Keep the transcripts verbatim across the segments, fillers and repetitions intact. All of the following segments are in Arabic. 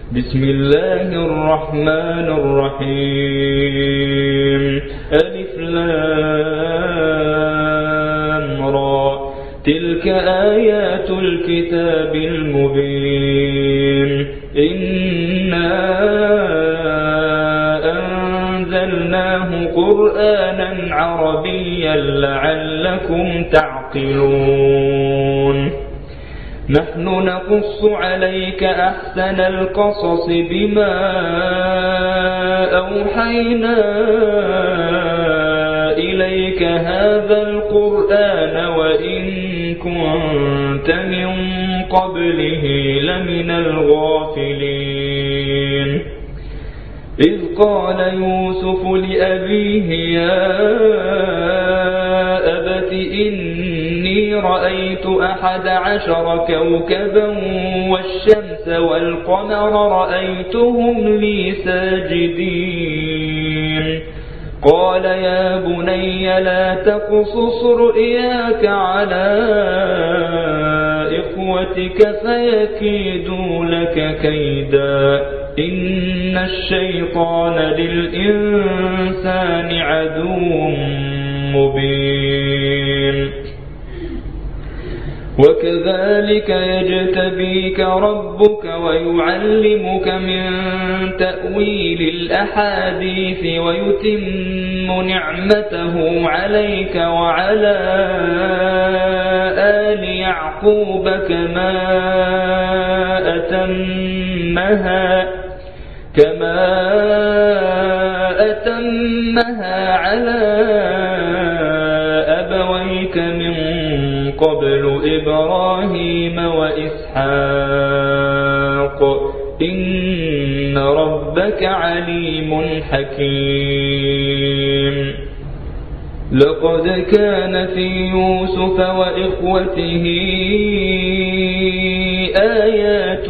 بسم الله الرحمن الرحيم ألف لام را تلك آيات الكتاب المبين إنا أنزلناه قرآنا عربيا لعلكم تعقلون نحن نقص عليك أحسن القصص بما أوحينا إليك هذا القرآن وإن كنت من قبله لمن الغافلين إذ قال يوسف لأبيه يا أبت إني رأيت أحد عشر كوكبا والشمس والقمر رأيتهم لي ساجدين قال يا بني لا تقصص رؤياك على إخوتك فيكيدوا لك كيدا إن الشيطان للإنسان عدو مبين وكذلك يجتبيك ربك ويعلمك من تأويل الأحاديث ويتم نعمته عليك وعلى آل يعقوب كما أتمها كما أتمها على أبويك من قبل إبراهيم وإسحاق إن ربك عليم حكيم لقد كان في يوسف وإخوته آيات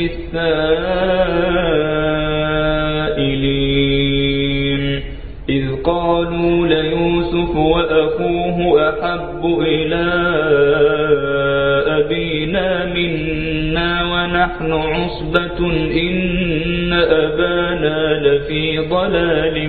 للسائلين إذ قالوا ليوسف وأخوه أحب إلى أبينا منا ونحن عصبة إن أبانا لفي ضلال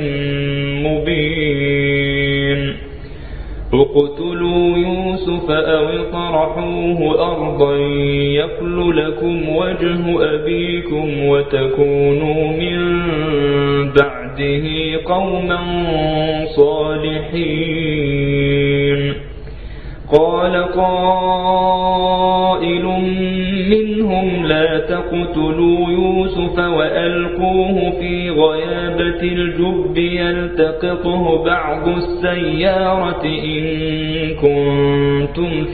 مبين اقتلوا يوسف أو اطرحوه أرضا يخل لكم وجه أبيكم وتكونوا من بعده قوما صالحين قال قائل منهم لا تقتلوا يوسف وألقوه في غيابة الجب يلتقطه بعض السيارة إن كنتم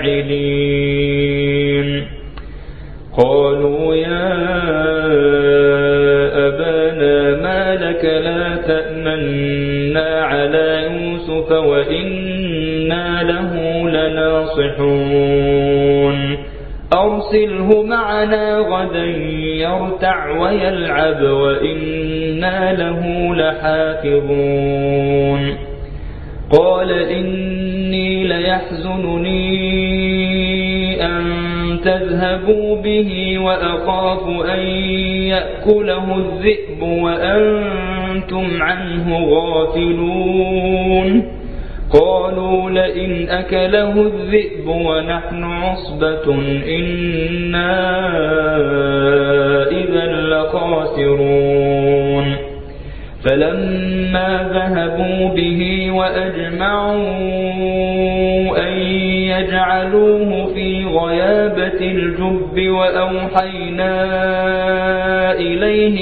فاعلين قالوا يا أبانا ما لك لا تأمنا على يوسف وإنا له لناصحون أرسله معنا غدا يرتع ويلعب وإنا له لحافظون قال إني ليحزنني أن تذهبوا به وأخاف أن يأكله الذئب وأنتم عنه غافلون قالوا لئن أكله الذئب ونحن عصبة إنا إذا لخاسرون فلما ذهبوا به وأجمعوا أن يجعلوه في غيابة الجب وأوحينا إليه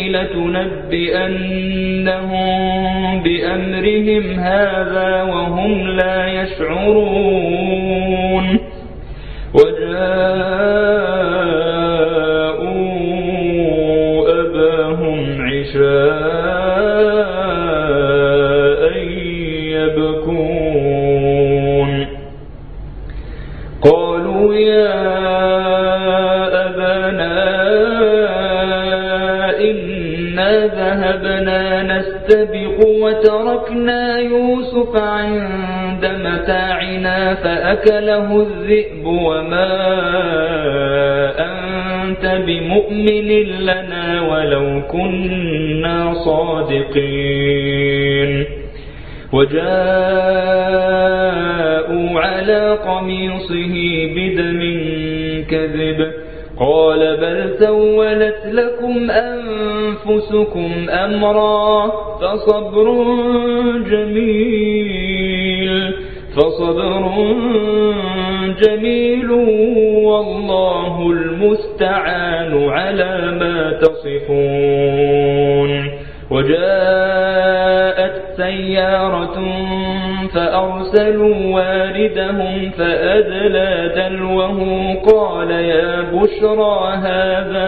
لتنبئنهم بأمرهم هذا وهم لا يشعرون وجاءوا أباهم عشاء يبكون قالوا يا أبانا إن إنا ذهبنا نستبق وتركنا يوسف عند متاعنا فأكله الذئب وما أنت بمؤمن لنا ولو كنا صادقين وجاءوا على قميصه بدم كذب قال بل سولت لكم أنفسكم أمرا فصبر جميل فصبر جميل والله المستعان على ما تصفون وجاءت سيارة فأرسلوا واردهم فأدلى دلوه قال يا بشرى هذا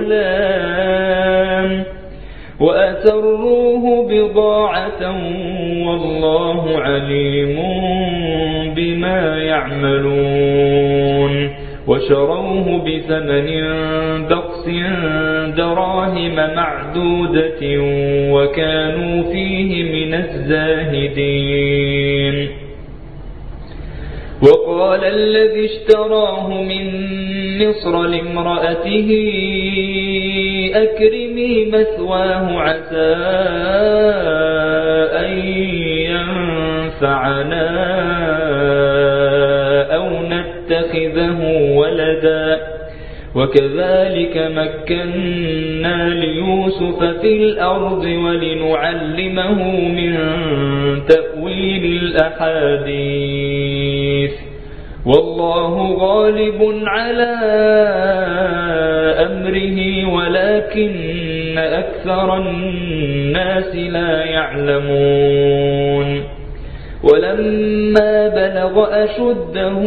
غلام وأسروه بضاعة والله عليم بما يعملون وشروه بثمن بخس دراهم معدودة وكانوا فيه من الزاهدين وقال الذي اشتراه من مصر لامرأته أكرمي مثواه عسى أن ينفعنا أو نتخذه ولدا وكذلك مكنا ليوسف في الأرض ولنعلمه من تأويل الأحاديث والله غالب على أمره ولكن أكثر الناس لا يعلمون ولما بلغ أشده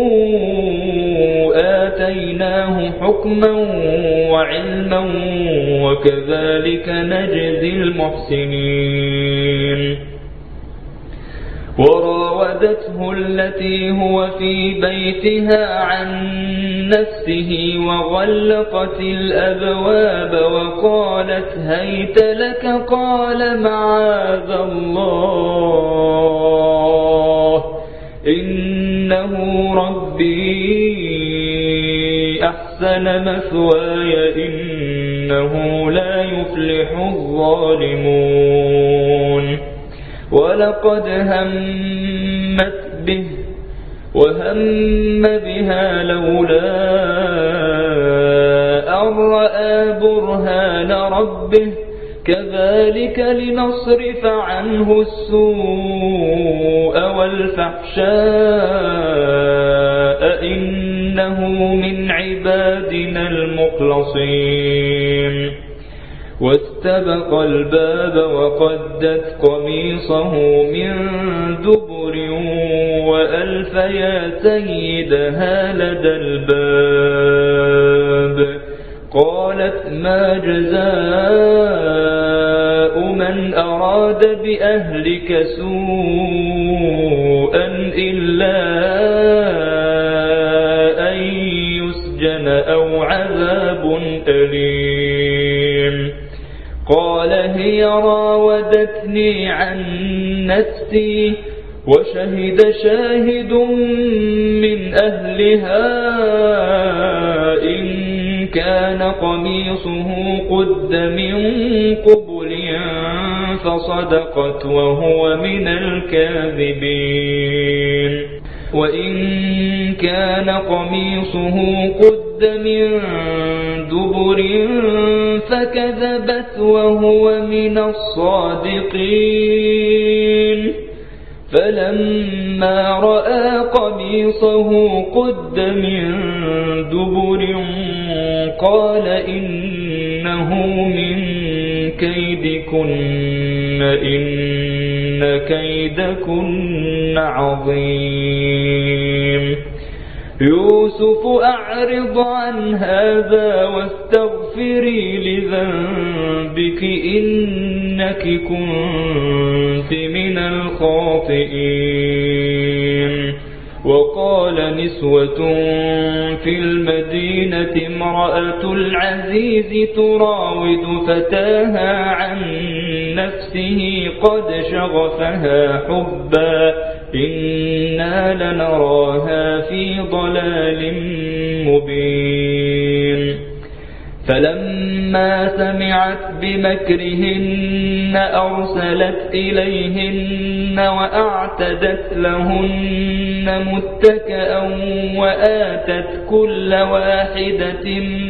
آتيناه حكما وعلما وكذلك نجزي المحسنين وراودته التي هو في بيتها عن نفسه وغلقت الأبواب وقالت هيت لك قال معاذ الله إنه ربي أحسن مثواي إنه لا يفلح الظالمون ولقد همت به وهم بها لولا أن رأى برهان ربه كذلك لنصرف عنه السوء والفحشاء إنه من عبادنا المخلصين واستبق الباب وقدت قميصه من دبر وألف يا سيدها لدى الباب قالت ما جزاء من أراد بأهلك سوءا إلا أن يسجن أو عذاب أليم قال هي راودتني عن نفسي وشهد شاهد من أهلها إن كان قميصه قد من قبل فصدقت وهو من الكاذبين وإن كان قميصه قد من دبر فكذبت وهو من الصادقين فلما رأى قميصه قد من دبر قال إنه من كيدكن إن كيدكن عظيم يوسف أعرض عن هذا واستغفري لذنبك إنك كنت من الخاطئين وقال وقال نسوة في المدينة امرأة العزيز تراود فتاها عن نفسه قد شغفها حبا إنا لنراها في ضلال مبين فلما سمعت بمكرهن أرسلت إليهن وأعتدت لهن متكئا وآتت كل واحدة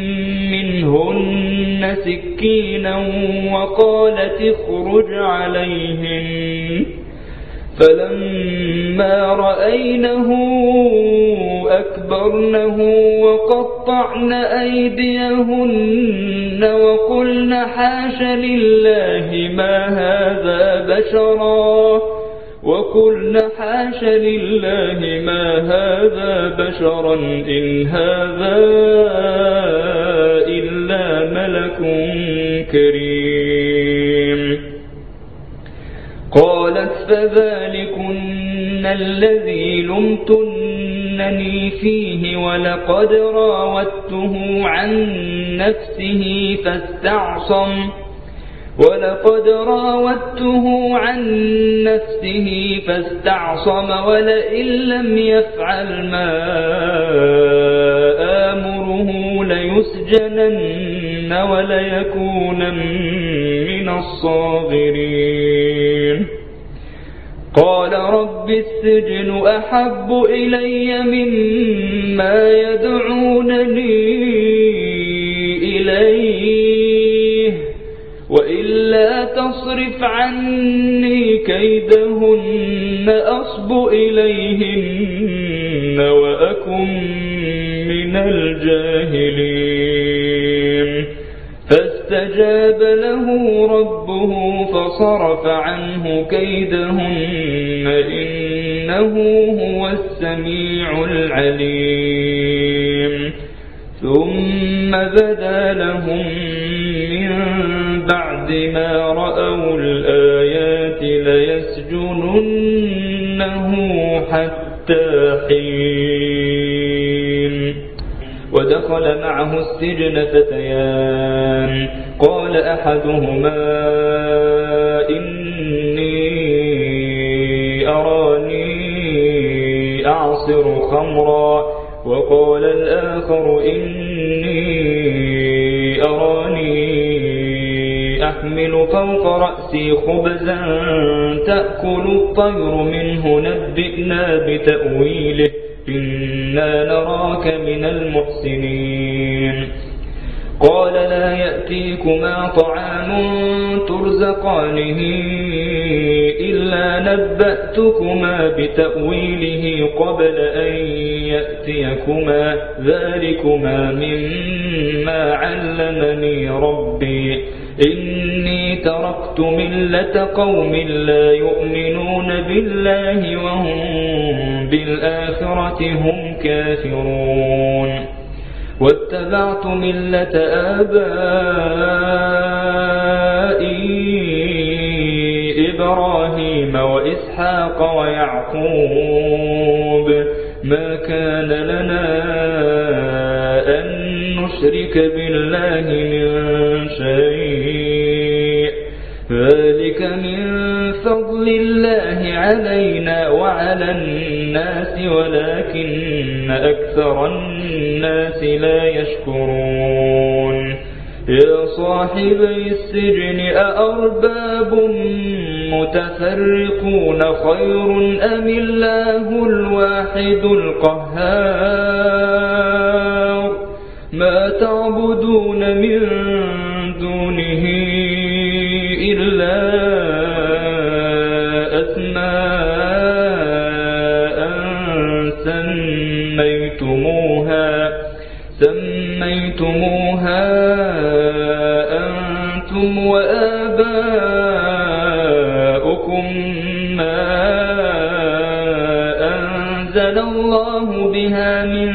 منهن سكينا وقالت اخرج عليهن فلما رأينه أكبرنه وقطعن أيديهن وقلن حاش لله ما هذا بشرا وقلن حاش لله ما هذا بشرا إن هذا إلا ملك كريم قالت فذلكن الذي لمتنني فيه ولقد راودته عن نفسه فاستعصم ولقد راودته عن نفسه فاستعصم ولئن لم يفعل ما آمره ليسجنن وليكونن من الصاغرين قال رب السجن أحب إلي مما يدعونني إليه وإلا تصرف عني كيدهن أصب إليهن وأكن من الجاهلين فاستجاب له ربه فصرف عنه كيدهن إنه هو السميع العليم ثم بدا لهم من بعد ما رأوا الآيات ليسجننه حتى حين ودخل معه السجن فتيان قال أحدهما إني أراني أعصر خمرا وقال الآخر إني أراني أحمل فوق رأسي خبزا تأكل الطير منه نبئنا بتأويله إنا نراك من المحسنين قال لا يأتيكما طعام ترزقانه إلا نبأتكما بتأويله قبل أن يأتيكما ذلكما مما علمني ربي إني تركت ملة قوم لا يؤمنون بالله وهم بالآخرة هم كافرون واتبعت ملة آبائي إبراهيم وإسحاق ويعقوب ما كان لنا أن نشرك بالله من شيء ذلك من فضل الله علينا وعلى الناس ولكن أكثر الناس لا يشكرون يا صاحبي السجن أأرباب متفرقون خير أم الله الواحد القهار ما تعبدون من دونه إلا أسماء سميتموها سميتموها أنتم وآباؤكم ما أنزل الله بها من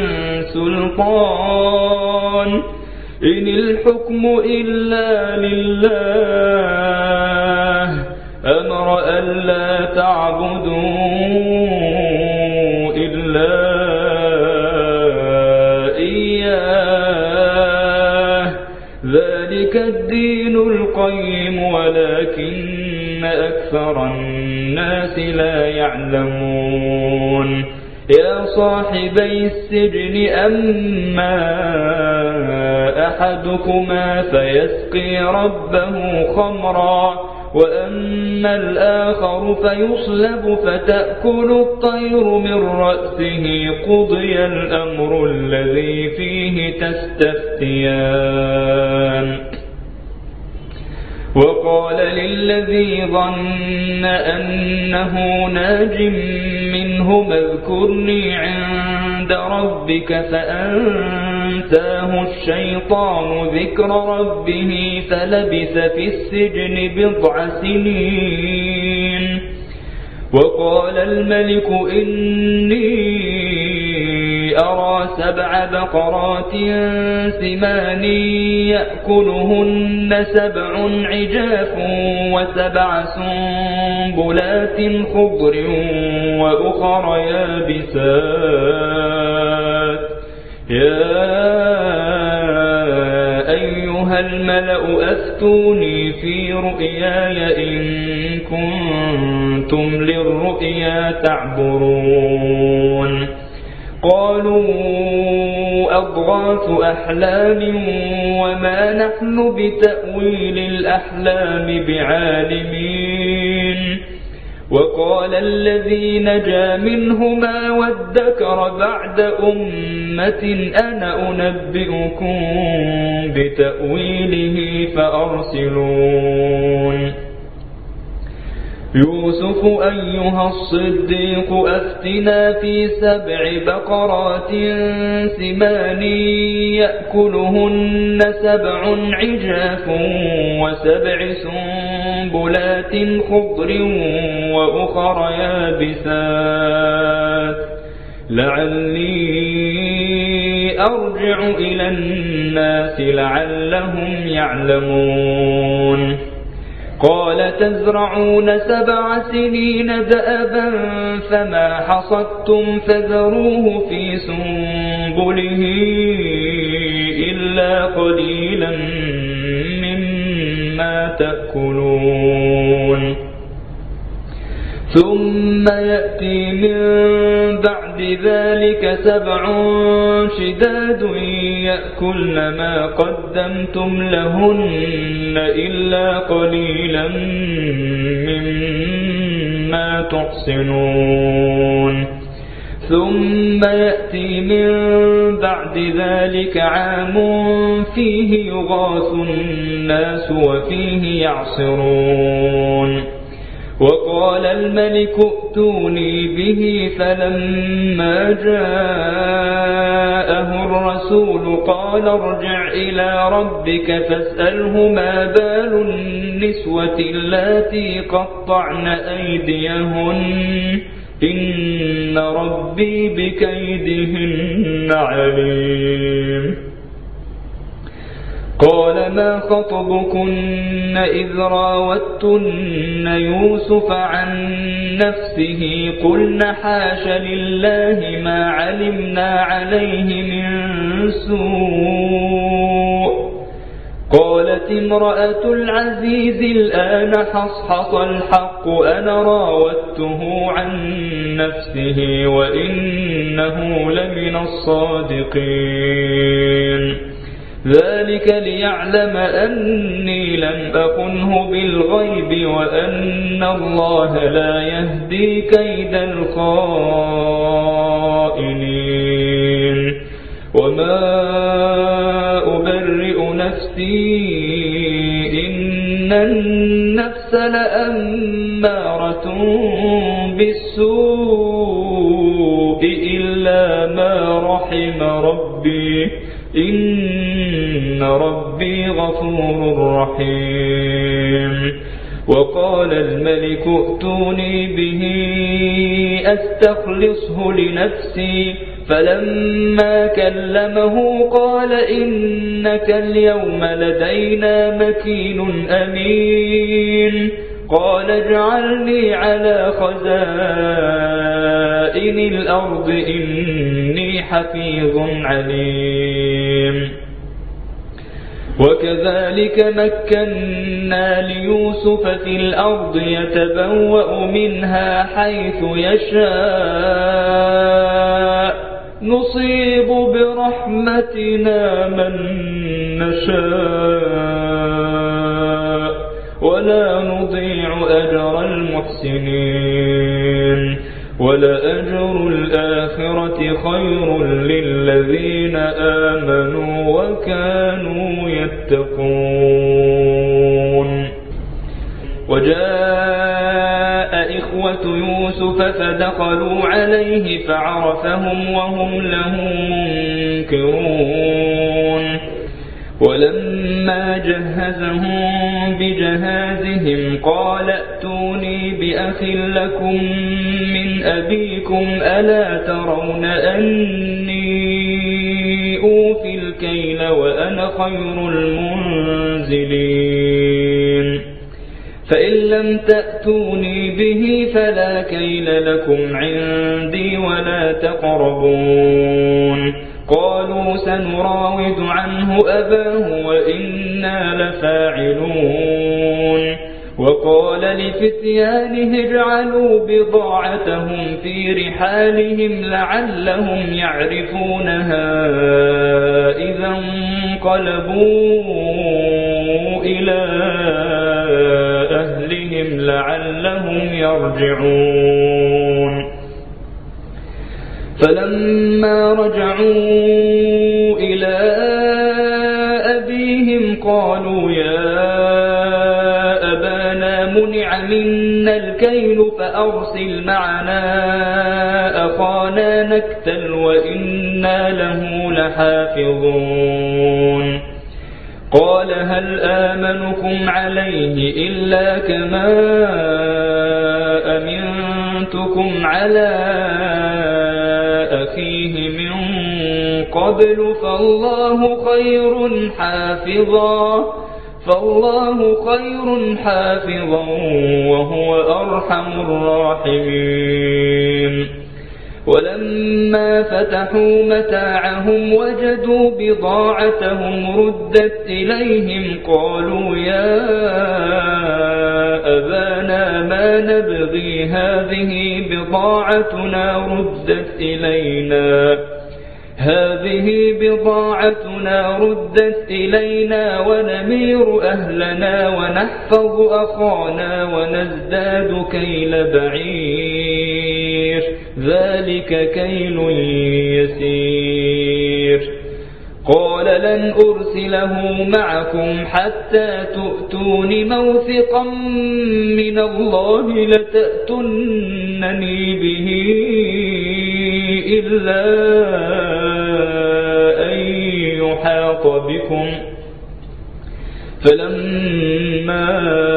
سلطان إن الحكم إلا لله أمر ألا تعبدوا إلا الدين القيم ولكن أكثر الناس لا يعلمون يا صاحبي السجن أما أحدكما فيسقي ربه خمرا وأما الآخر فيصلب فتأكل الطير من رأسه قضي الأمر الذي فيه تستفتيان وقال للذي ظن أنه ناج منه اذكرني عند ربك فأنساه الشيطان ذكر ربه فلبث في السجن بضع سنين وقال الملك إني أرى سبع بقرات سمان يأكلهن سبع عجاف وسبع سنبلات خضر وأخر يابسات يا أيها الملأ أفتوني في رؤياي إن كنتم للرؤيا تعبرون قالوا أضغاث أحلام وما نحن بتأويل الأحلام بعالمين وقال الذي نجا منهما وادكر بعد أمة أنا أنبئكم بتأويله فأرسلون يوسف أيها الصديق أفتنا في سبع بقرات سمان يأكلهن سبع عجاف وسبع سنبلات خضر وأخر يابسات لعلي أرجع إلى الناس لعلهم يعلمون قال تزرعون سبع سنين دأبا فما حصدتم فذروه في سنبله إلا قليلا مما تأكلون ثم يأتي من بعد ذلك سبع شداد يأكلن ما قدمتم لهن إلا قليلا مما تحصنون ثم يأتي من بعد ذلك عام فيه يغاث الناس وفيه يعصرون وقال الملك ائتوني به فلما جاءه الرسول قال ارجع إلى ربك فاسأله ما بال النسوة اللاتي قطعن أيديهن إن ربي بكيدهن عليم قال ما خطبكن إذ راوتن يوسف عن نفسه قلن حاش لله ما علمنا عليه من سوء قالت امرأة العزيز الآن حصحص الحق أنا راودته عن نفسه وإنه لمن الصادقين ذلك ليعلم أني لم أخنه بالغيب وأن الله لا يهدي كيد الخائنين وما أبرئ نفسي إن النفس لأمارة بالسوء إلا ما رحم ربي إن ربي غفور رحيم وقال الملك ائتوني به أستخلصه لنفسي فلما كلمه قال إنك اليوم لدينا مكين أمين قال اجعلني على خزائن الأرض إني حفيظ عليم وكذلك مكنا ليوسف في الأرض يتبوأ منها حيث يشاء نصيب برحمتنا من نشاء ولا نضيع أجر المحسنين ولأجر الآخرة خير للذين آمنوا وكانوا يتقون. وجاء إخوة يوسف فدخلوا عليه فعرفهم وهم له منكرون. ولما جهزهم بجهازهم قال ائتوني بأخ لكم من أبيكم ألا ترون أني أوفي الكيل وأنا خير المنزلين فإن لم تأتوني به فلا كيل لكم عندي ولا تقربون. قالوا سنراود عنه أباه وإنا لفاعلون. وقال لفتيانه اجعلوا بضاعتهم في رحالهم لعلهم يعرفونها إذا انقلبوا إلى أهلهم لعلهم يرجعون. فلما رجعوا إلى أبيهم قالوا يا أبانا منع منا الكيل فأرسل معنا أخانا نكتل وإنا له لحافظون. قال هل آمنكم عليه إلا كما أمنتكم على أخيه من قبل فالله خير حافظا فالله خير حافظا وهو أرحم الراحمين. ولما فتحوا متاعهم وجدوا بضاعتهم ردت إليهم قالوا يا أبانا ما نبغي هذه بضاعتنا ردت إلينا هذه بضاعتنا ردت إلينا ونمير أهلنا ونحفظ أخانا ونزداد كيل بعير ذلك كيل يسير. قال لن أرسله معكم حتى تؤتون موثقا من الله لتأتونني به إلا أن يحاط بكم. فلما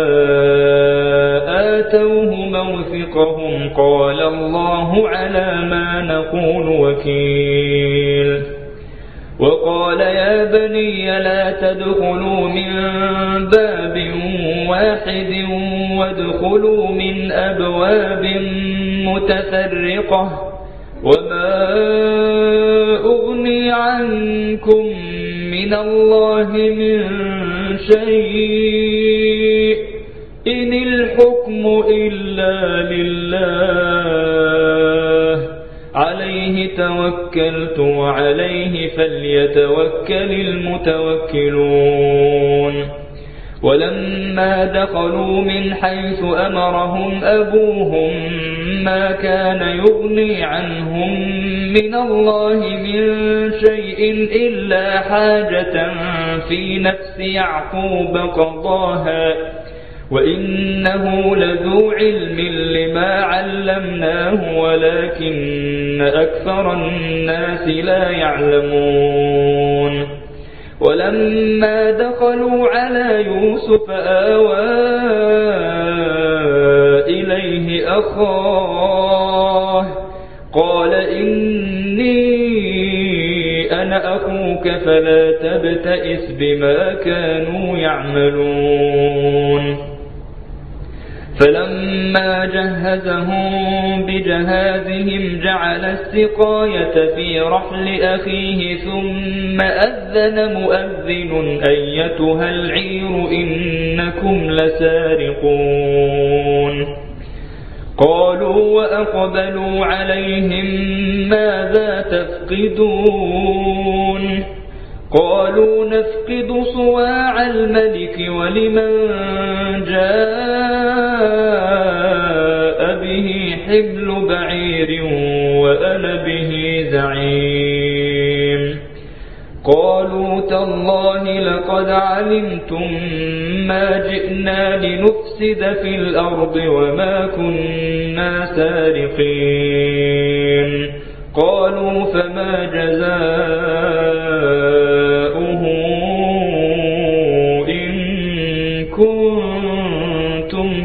آتوه موثقهم قال الله على ما نقول وكيل. وقال يا بني لا تدخلوا من باب واحد وادخلوا من أبواب متفرقة وما أغني عنكم من الله من شيء إن الحكم إلا لله عليه توكلت وعليه فليتوكل المتوكلون. ولما دخلوا من حيث أمرهم أبوهم ما كان يغني عنهم من الله من شيء إلا حاجة في نفس يعقوب قضاها وإنه لذو علم لما علمناه ولكن أكثر الناس لا يعلمون. ولما دخلوا على يوسف آوى إليه أخاه قال إني أنا أخوك فلا تبتئس بما كانوا يعملون. فلما جهزهم بجهازهم جعل السقاية في رحل أخيه ثم أذن مؤذن أيتها العير إنكم لسارقون قالوا وأقبلوا عليهم ماذا تفقدون قالوا نفقد صواع الملك ولمن جاء به حمل بعير وأنا به زعيم قالوا تالله لقد علمتم ما جئنا لنفسد في الأرض وما كنا سارقين قالوا فما جزاؤه إن كنتم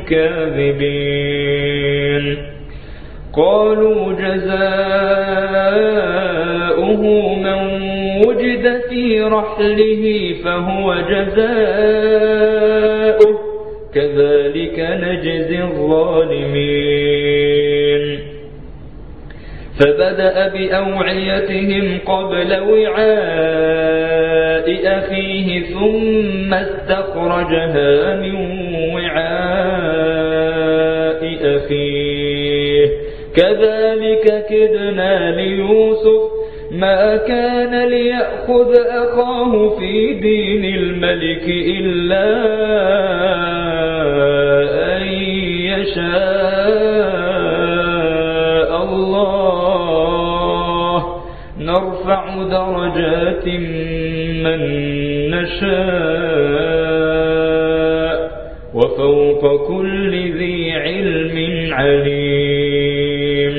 كاذبين قالوا جزاؤه من وجد في رحله فهو جزاؤه كذلك نجزي الظالمين فبدأ بأوعيتهم قبل وعاء أخيه ثم استخرجها من وعاء أخيه كذلك كدنا ليوسف ما كان ليأخذ أخاه في دين الملك إلا أن يشاء الله نرفع درجات من نشاء وفوق كل ذي علم عليم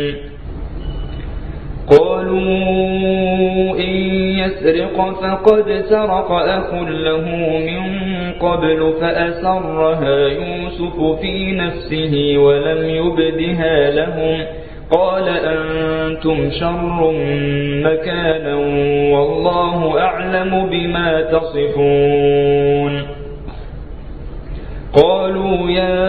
قالوا إن يسرق فقد سرق أخ له من قبل فأسرها يوسف في نفسه ولم يبدها لهم قال أنتم شر مكانا والله أعلم بما تصفون قالوا يا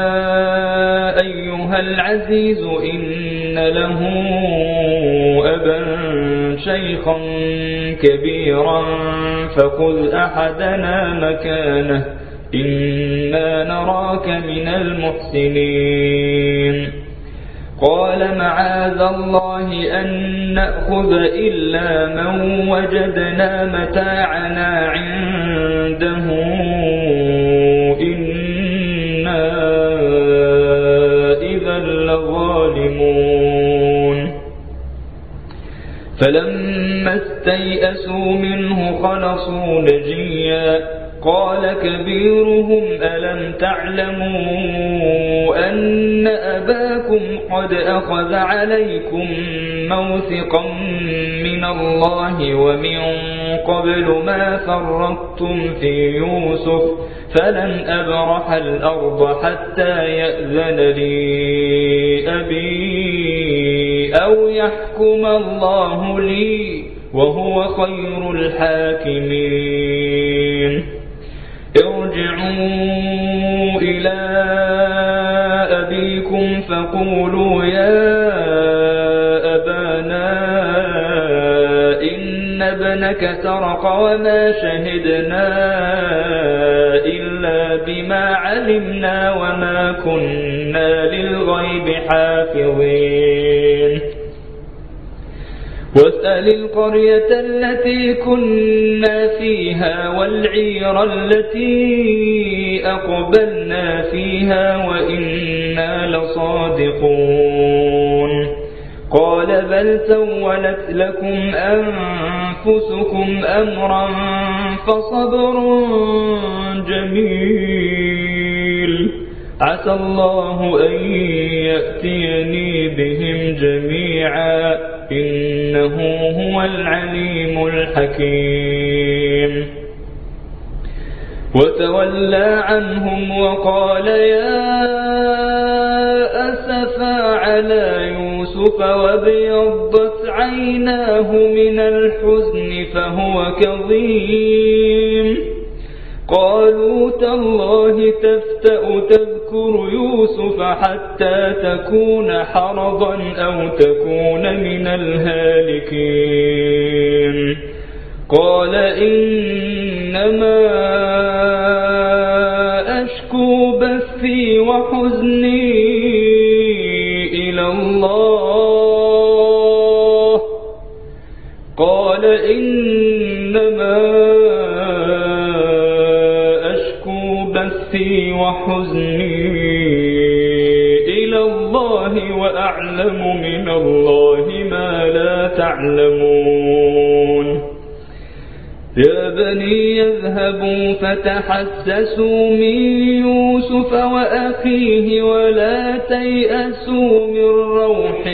أيها العزيز إن له أبا شيخا كبيرا فخذ أحدنا مكانه إنا نراك من المحسنين قال معاذ الله أن نأخذ إلا من وجدنا متاعنا عنده إنا إذا لظالمون فلما استيئسوا منه خلصوا نجيا قال كبيرهم ألم تعلموا أن أباكم قد أخذ عليكم موثقا من الله ومن قبل ما فرطتم في يوسف فلن أبرح الأرض حتى يأذن لي أبي أو يحكم الله لي وهو خير الحاكمين ارجعوا إلى أبيكم فقولوا يا أبانا إن ابنك سرق وما شهدنا إلا بما علمنا وما كنا للغيب حافظين واسأل القرية التي كنا فيها والعير التي أقبلنا فيها وإنا لصادقون قال بل سولت لكم أنفسكم أمرا فصبر جميل عسى الله أن يأتيني بهم جميعا إنه هو العليم الحكيم وتولى عنهم وقال يا أسفا على يوسف وابيضت عيناه من الحزن فهو كظيم قالوا تالله تفتأ تذكر يوسف حتى تكون حرضا أو تكون من الهالكين قال إنما أشكو بثي وحزني إلى الله قال إنما أشكو بثي وحزني إلى الله وأعلم من الله ما لا تعلمون يا بني يذهبوا فتحسسوا من يوسف وأخيه ولا تيأسوا من روح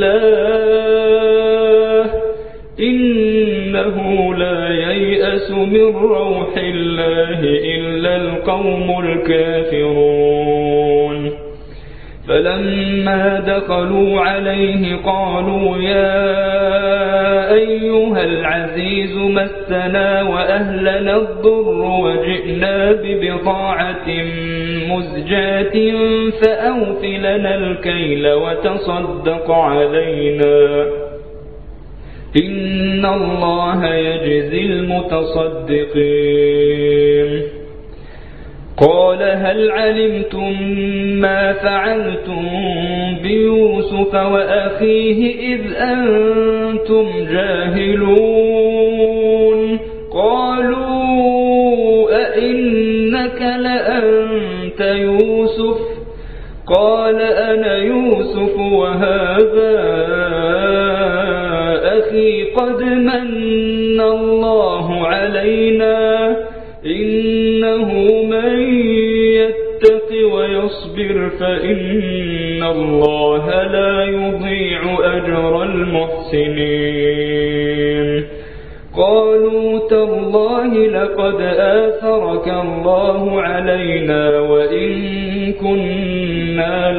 الله إنه لا ييأس من روح الله إلا القوم الكافرون فلما دخلوا عليه قالوا يا أيها العزيز مسنا وأهلنا الضر وجئنا ببضاعة مزجاة فأوف لنا الكيل وتصدق علينا إن الله يجزي المتصدقين قال هل علمتم ما فعلتم بيوسف وأخيه إذ أنتم جاهلون قالوا أئنك لأنت يوسف قال أنا يوسف وهذا أخي قد من الله علينا إنه من يتق ويصبر فإن الله لا يضيع أجر المحسنين قالوا تالله لقد آثرك الله علينا وإن كنا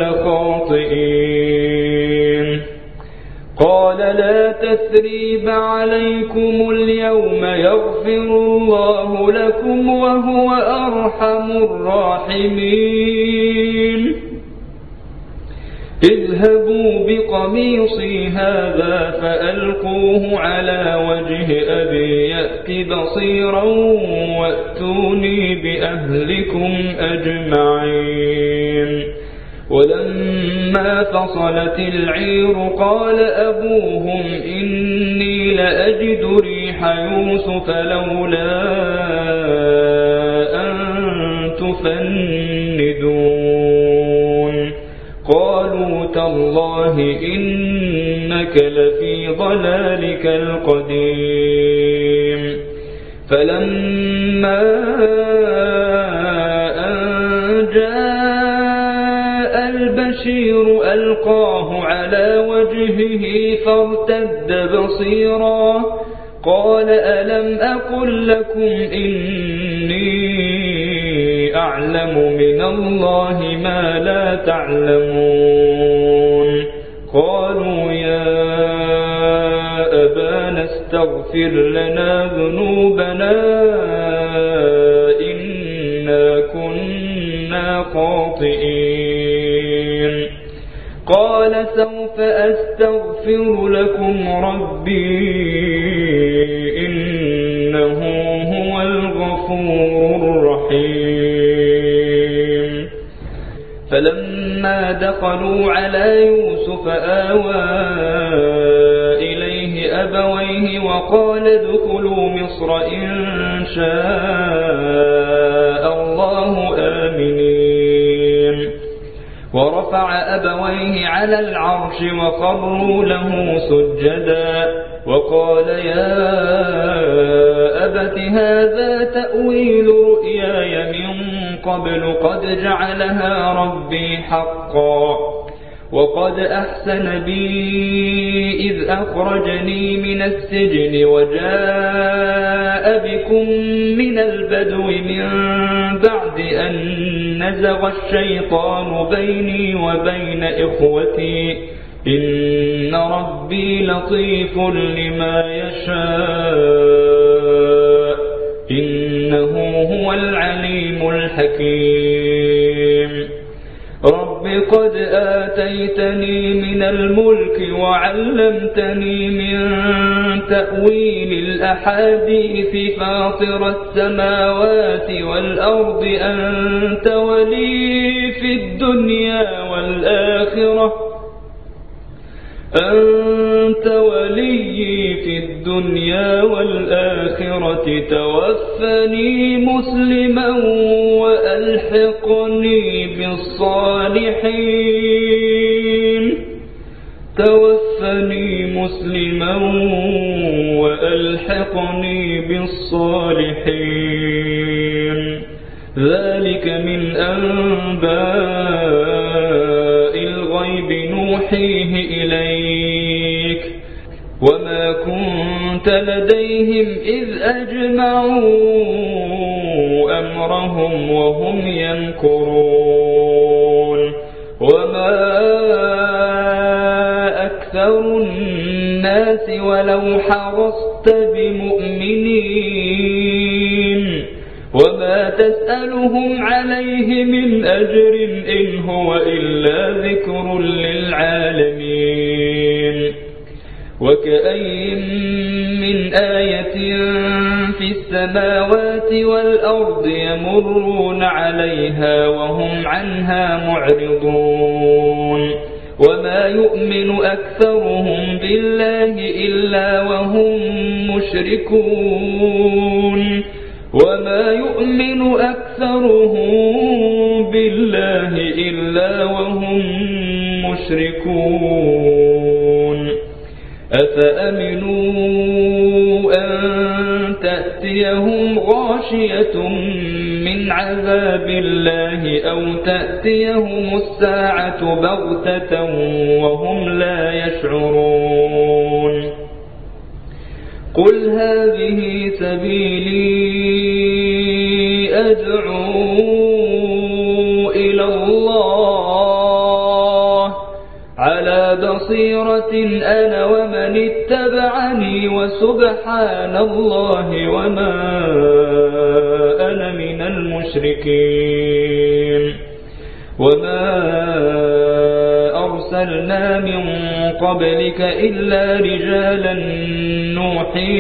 لخاطئين قال لا تثريب عليكم اليوم يغفر الله لكم وهو أرحم الراحمين اذهبوا بقميصي هذا فألقوه على وجه أبي يأت بصيرا وأتوني بأهلكم أجمعين ولما فصلت العير قال أبوهم إني لأجد ريح يوسف لولا أن تفندون قالوا تالله إنك لفي ضلالك القديم فلما أن جاء البشير ألقاه على وجهه فارتد بصيرا قال ألم أقل لكم إني أعلم من الله ما لا تعلمون قالوا يا أبانا استغفر لنا ذنوبنا إنا كنا خاطئين قال سوف أستغفر لكم ربي إنه هو الغفور الرحيم فلما دخلوا على يوسف آوى إليه أبويه وقال ادخلوا مصر إن شاء الله آمنين ورفع أبويه على العرش وخروا له سجدا وقال يا أبت هذا تأويل رؤياي من قبل قد جعلها ربي حقا وقد أحسن بي إذ أخرجني من السجن وجاء بكم من البدو من بعد أن نزغ الشيطان بيني وبين إخوتي إن ربي لطيف لما يشاء إن إنه هو العليم الحكيم رب قد آتيتني من الملك وعلمتني من تأويل الأحاديث فاطر السماوات والأرض أنت ولي في الدنيا والآخرة أنت ولي في الدنيا والآخرة توفني مسلما وألحقني بالصالحين توفني مسلما وألحقني بالصالحين ذلك من أنباء الغيب نوحيه إليك وما كنت لديهم إذ أجمعوا أمرهم وهم يمكرون وما أكثر الناس ولو حرصت بمؤمنين وما تسألهم عليه من أجر إن هو إلا ذكر للعالمين وكأين من آية في السماوات والأرض يمرون عليها وهم عنها معرضون وما يؤمن أكثرهم بالله إلا وهم مشركون وما يؤمن أكثرهم بالله إلا وهم مشركون أفأمنوا أن تأتيهم غاشية من عذاب الله أو تأتيهم الساعة بغتة وهم لا يشعرون قل هذه سبيلي أدعو إلى الله على بصيرة أنا ومن اتبعني وسبحان الله وما أنا من المشركين وما أرسلنا من قبلك إلا رجالا نوحي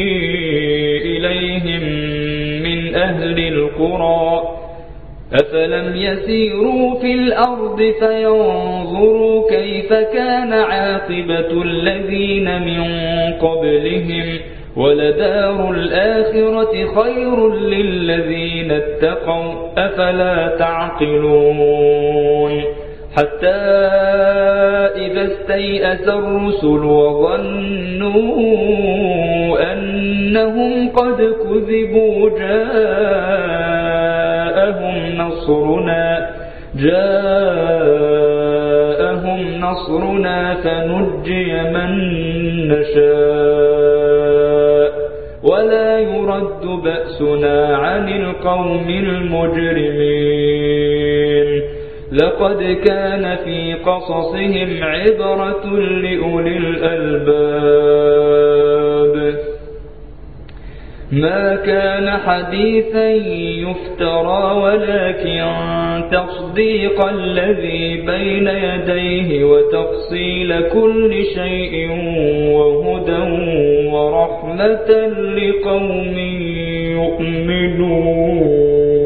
إليهم من أهل القرى أفلم يسيروا في الأرض فينظروا كيف كان عاقبة الذين من قبلهم ولدار الآخرة خير للذين اتقوا أفلا تعقلون حتى إذا استيأس الرسل وظنوا أنهم قد كذبوا جاءهم نصرنا جاءهم نصرنا فنجي من نشاء ولا يرد بأسنا عن القوم المجرمين لقد كان في قصصهم عبرة لأولي الألباب ما كان حديثا يفترى ولكن تصديق الذي بين يديه وتفصيل كل شيء وهدى ورحمة لقوم يؤمنون